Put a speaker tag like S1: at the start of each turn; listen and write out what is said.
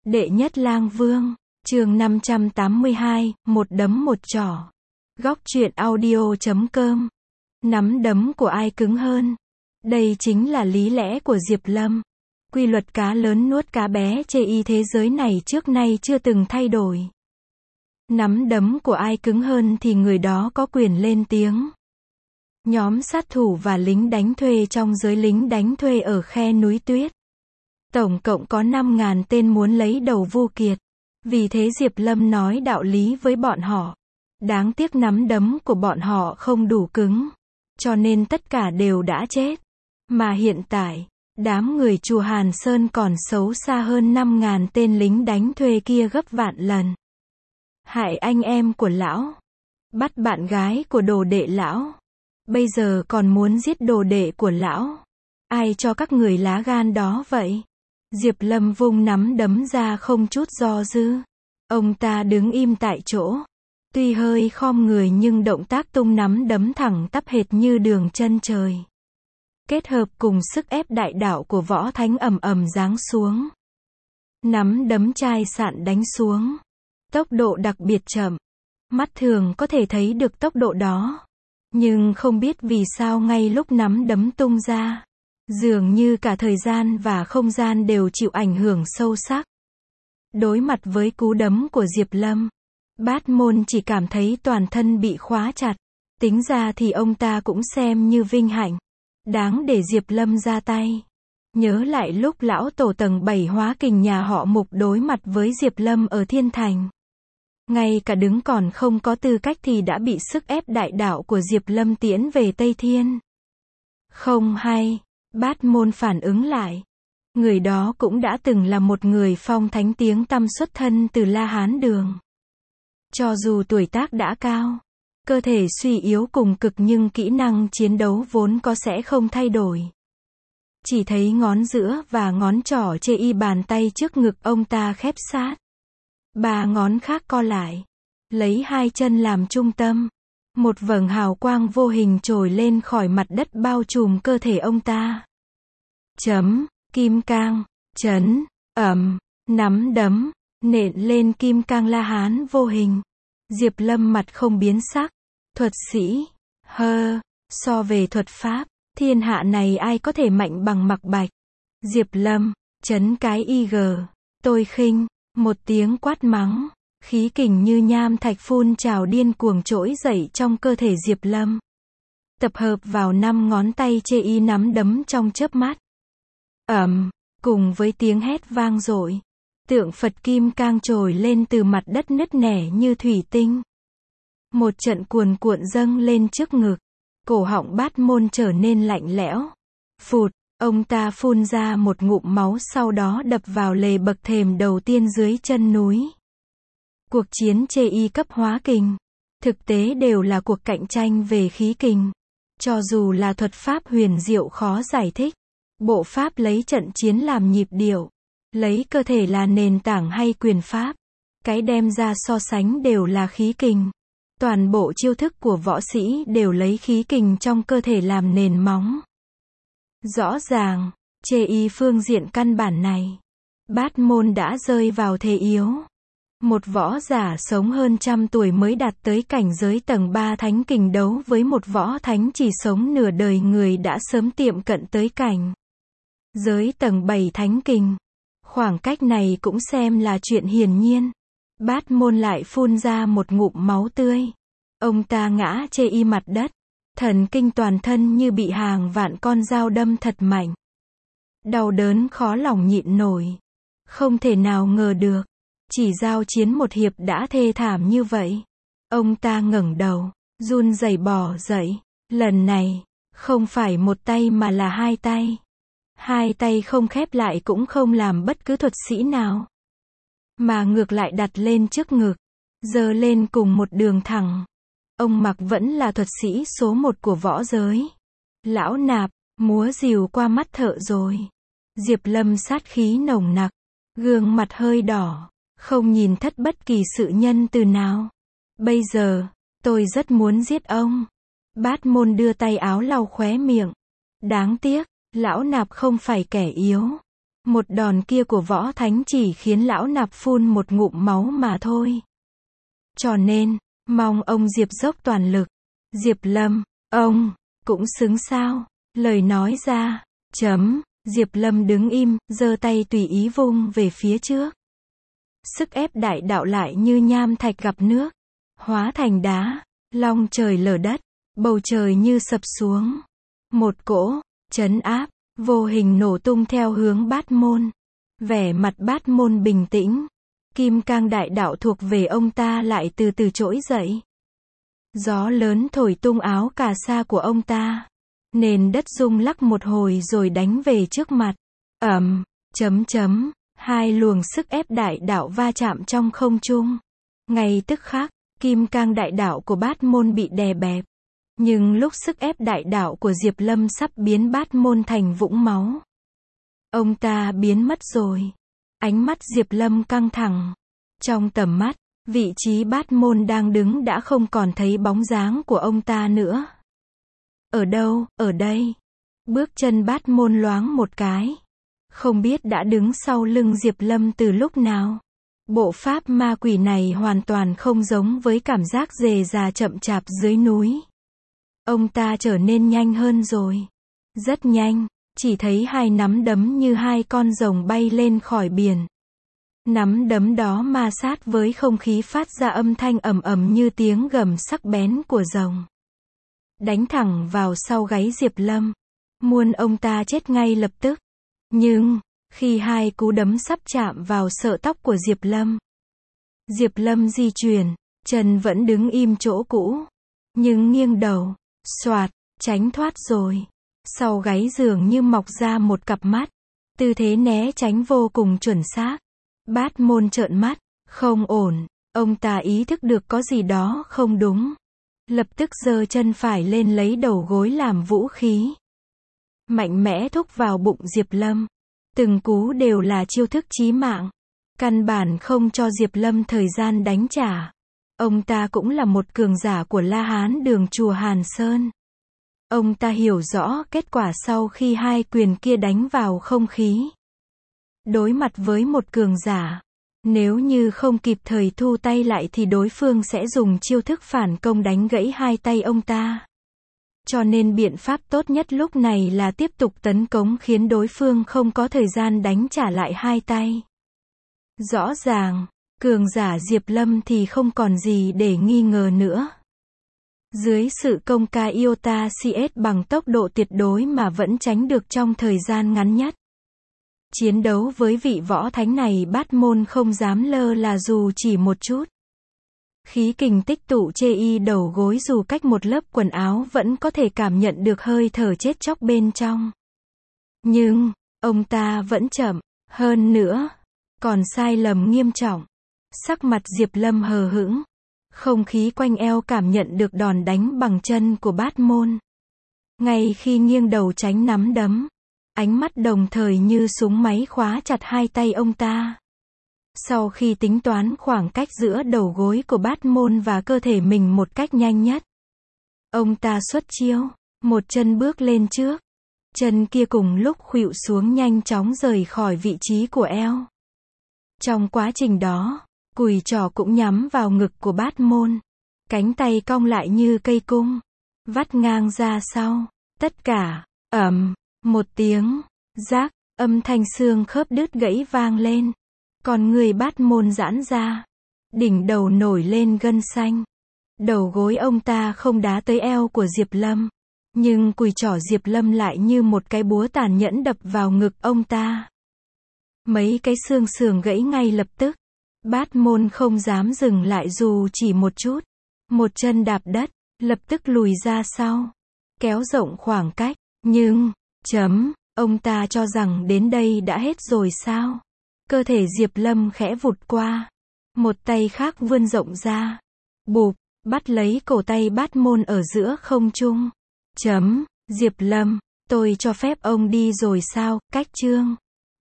S1: Đệ nhất lang vương, chương 582, một đấm một trỏ. Góc truyện audio.com. Nắm đấm của ai cứng hơn? Đây chính là lý lẽ của Diệp Lâm. Quy luật cá lớn nuốt cá bé chê y thế giới này trước nay chưa từng thay đổi. Nắm đấm của ai cứng hơn thì người đó có quyền lên tiếng. Nhóm sát thủ và lính đánh thuê trong giới lính đánh thuê ở khe núi tuyết. Tổng cộng có 5.000 tên muốn lấy đầu Vu Kiệt. Vì thế Diệp Lâm nói đạo lý với bọn họ. Đáng tiếc nắm đấm của bọn họ không đủ cứng. Cho nên tất cả đều đã chết. Mà hiện tại, đám người chùa Hàn Sơn còn xấu xa hơn 5.000 tên lính đánh thuê kia gấp vạn lần. Hại anh em của lão. Bắt bạn gái của đồ đệ lão. Bây giờ còn muốn giết đồ đệ của lão. Ai cho các người lá gan đó vậy? Diệp Lâm vung nắm đấm ra không chút do dự. Ông ta đứng im tại chỗ. Tuy hơi khom người nhưng động tác tung nắm đấm thẳng tắp hệt như đường chân trời. Kết hợp cùng sức ép đại đạo của võ thánh ầm ầm giáng xuống. Nắm đấm chai sạn đánh xuống. Tốc độ đặc biệt chậm. Mắt thường có thể thấy được tốc độ đó. Nhưng không biết vì sao ngay lúc nắm đấm tung ra, dường như cả thời gian và không gian đều chịu ảnh hưởng sâu sắc. Đối mặt với cú đấm của Diệp Lâm, Bát Môn chỉ cảm thấy toàn thân bị khóa chặt. Tính ra thì ông ta cũng xem như vinh hạnh. Đáng để Diệp Lâm ra tay. Nhớ lại lúc lão tổ tầng 7 hóa kình nhà họ Mục đối mặt với Diệp Lâm ở Thiên Thành. Ngay cả đứng còn không có tư cách thì đã bị sức ép đại đạo của Diệp Lâm tiễn về Tây Thiên. Không hay, Bát Môn phản ứng lại. Người đó cũng đã từng là một người phong thánh tiếng tăm xuất thân từ La Hán Đường. Cho dù tuổi tác đã cao, cơ thể suy yếu cùng cực nhưng kỹ năng chiến đấu vốn có sẽ không thay đổi. Chỉ thấy ngón giữa và ngón trỏ chê y bàn tay trước ngực ông ta khép sát. 3 ngón khác co lại. Lấy 2 chân làm trung tâm. Một vầng hào quang vô hình trồi lên khỏi mặt đất bao trùm cơ thể ông ta. Kim cang, chấn, nắm đấm, nện lên kim cang La Hán vô hình. Diệp Lâm mặt không biến sắc. Thuật sĩ, so về thuật pháp, thiên hạ này ai có thể mạnh bằng Mạc Bạch. Diệp Lâm, chấn cái IG, tôi khinh. Một tiếng quát mắng, khí kình như nham thạch phun trào điên cuồng trỗi dậy trong cơ thể Diệp Lâm. Tập hợp vào 5 ngón tay chê y nắm đấm trong chớp mắt. Cùng với tiếng hét vang dội, tượng Phật kim cang trồi lên từ mặt đất nứt nẻ như thủy tinh. Một trận cuồn cuộn dâng lên trước ngực, cổ họng Bát Môn trở nên lạnh lẽo. Phụt. Ông ta phun ra một ngụm máu sau đó đập vào lề bậc thềm đầu tiên dưới chân núi. Cuộc chiến chê y cấp hóa kình, thực tế đều là cuộc cạnh tranh về khí kình. Cho dù là thuật pháp huyền diệu khó giải thích, bộ pháp lấy trận chiến làm nhịp điệu, lấy cơ thể là nền tảng hay quyền pháp, cái đem ra so sánh đều là khí kình. Toàn bộ chiêu thức của võ sĩ đều lấy khí kình trong cơ thể làm nền móng. Rõ ràng, chê y phương diện căn bản này, Bát Môn đã rơi vào thế yếu. Một võ giả sống hơn 100 tuổi mới đạt tới cảnh giới tầng 3 thánh kình đấu với một võ thánh chỉ sống nửa đời người đã sớm tiệm cận tới cảnh giới tầng 7 thánh kình. Khoảng cách này cũng xem là chuyện hiển nhiên. Bát Môn lại phun ra một ngụm máu tươi. Ông ta ngã chê y mặt đất. Thần kinh toàn thân như bị hàng vạn con dao đâm thật mạnh. Đau đớn khó lòng nhịn nổi. Không thể nào ngờ được. Chỉ giao chiến một hiệp đã thê thảm như vậy. Ông ta ngẩng đầu, run rẩy bò dậy. Lần này, không phải một tay mà là 2 tay. 2 tay không khép lại cũng không làm bất cứ thuật sĩ nào. Mà ngược lại đặt lên trước ngực. Giơ lên cùng một đường thẳng. Ông Mạc vẫn là thuật sĩ số 1 của võ giới. Lão nạp, múa rìu qua mắt thợ rồi. Diệp Lâm sát khí nồng nặc. Gương mặt hơi đỏ. Không nhìn thất bất kỳ sự nhân từ nào. Bây giờ, tôi rất muốn giết ông. Bát Môn đưa tay áo lau khóe miệng. Đáng tiếc, lão nạp không phải kẻ yếu. Một đòn kia của Võ Thánh chỉ khiến lão nạp phun một ngụm máu mà thôi. Cho nên, mong ông Diệp dốc toàn lực. Diệp Lâm, ông, cũng xứng sao? Lời nói ra, Diệp Lâm đứng im, giơ tay tùy ý vung về phía trước. Sức ép đại đạo lại như nham thạch gặp nước, hóa thành đá, long trời lở đất, bầu trời như sập xuống. Một cỗ trấn áp vô hình nổ tung theo hướng Bát Môn. Vẻ mặt Bát Môn bình tĩnh, kim cang đại đạo thuộc về ông ta lại từ từ trỗi dậy. Gió lớn thổi tung áo cà sa của ông ta, nền đất rung lắc một hồi rồi đánh về trước mặt. Hai luồng sức ép đại đạo va chạm trong không trung. Ngay tức khắc, kim cang đại đạo của Bát Môn bị đè bẹp. Nhưng lúc sức ép đại đạo của Diệp Lâm sắp biến Bát Môn thành vũng máu, ông ta biến mất rồi. Ánh mắt Diệp Lâm căng thẳng. Trong tầm mắt, vị trí Bát Môn đang đứng đã không còn thấy bóng dáng của ông ta nữa. Ở đâu, ở đây? Bước chân Bát Môn loáng một cái. Không biết đã đứng sau lưng Diệp Lâm từ lúc nào. Bộ pháp ma quỷ này hoàn toàn không giống với cảm giác dề dà chậm chạp dưới núi. Ông ta trở nên nhanh hơn rồi. Rất nhanh, chỉ thấy hai nắm đấm như hai con rồng bay lên khỏi biển. Nắm đấm đó ma sát với không khí phát ra âm thanh ầm ầm như tiếng gầm sắc bén của rồng. Đánh thẳng vào sau gáy Diệp Lâm. Muốn ông ta chết ngay lập tức. Nhưng, khi hai cú đấm sắp chạm vào sợi tóc của Diệp Lâm di chuyển, chân vẫn đứng im chỗ cũ. Nhưng nghiêng đầu, xoạt, tránh thoát rồi. Sau gáy dường như mọc ra một cặp mắt. Tư thế né tránh vô cùng chuẩn xác. Bát Môn trợn mắt, không ổn, ông ta ý thức được có gì đó không đúng. Lập tức giơ chân phải lên lấy đầu gối làm vũ khí. Mạnh mẽ thúc vào bụng Diệp Lâm. Từng cú đều là chiêu thức chí mạng. Căn bản không cho Diệp Lâm thời gian đánh trả. Ông ta cũng là một cường giả của La Hán Đường chùa Hàn Sơn. Ông ta hiểu rõ kết quả sau khi hai quyền kia đánh vào không khí. Đối mặt với một cường giả, nếu như không kịp thời thu tay lại thì đối phương sẽ dùng chiêu thức phản công đánh gãy hai tay ông ta. Cho nên biện pháp tốt nhất lúc này là tiếp tục tấn công khiến đối phương không có thời gian đánh trả lại hai tay. Rõ ràng, cường giả Diệp Lâm thì không còn gì để nghi ngờ nữa. Dưới sự công ca iota CS bằng tốc độ tuyệt đối mà vẫn tránh được trong thời gian ngắn nhất. Chiến đấu với vị võ thánh này Bát Môn không dám lơ là dù chỉ một chút. Khí kình tích tụ chê y đầu gối dù cách một lớp quần áo vẫn có thể cảm nhận được hơi thở chết chóc bên trong. Nhưng, ông ta vẫn chậm, hơn nữa, còn sai lầm nghiêm trọng. Sắc mặt Diệp Lâm hờ hững. Không khí quanh eo cảm nhận được đòn đánh bằng chân của Bát Môn. Ngay khi nghiêng đầu tránh nắm đấm, ánh mắt đồng thời như súng máy khóa chặt hai tay ông ta. Sau khi tính toán khoảng cách giữa đầu gối của Bát Môn và cơ thể mình một cách nhanh nhất, ông ta xuất chiêu, một chân bước lên trước. Chân kia cùng lúc khuỵu xuống nhanh chóng rời khỏi vị trí của eo. Trong quá trình đó, cùi trỏ cũng nhắm vào ngực của Bát Môn. Cánh tay cong lại như cây cung, vắt ngang ra sau. Tất cả, một tiếng, rác, âm thanh xương khớp đứt gãy vang lên. Còn người Bát Môn giãn ra. Đỉnh đầu nổi lên gân xanh. Đầu gối ông ta không đá tới eo của Diệp Lâm. Nhưng cùi trỏ Diệp Lâm lại như một cái búa tàn nhẫn đập vào ngực ông ta. Mấy cái xương sườn gãy ngay lập tức. Bát Môn không dám dừng lại dù chỉ một chút. Một chân đạp đất, lập tức lùi ra sau. Kéo rộng khoảng cách. Nhưng, ông ta cho rằng đến đây đã hết rồi sao? Cơ thể Diệp Lâm khẽ vụt qua. Một tay khác vươn rộng ra. Bụp, bắt lấy cổ tay Bát Môn ở giữa không trung. Diệp Lâm, tôi cho phép ông đi rồi sao? Cách chương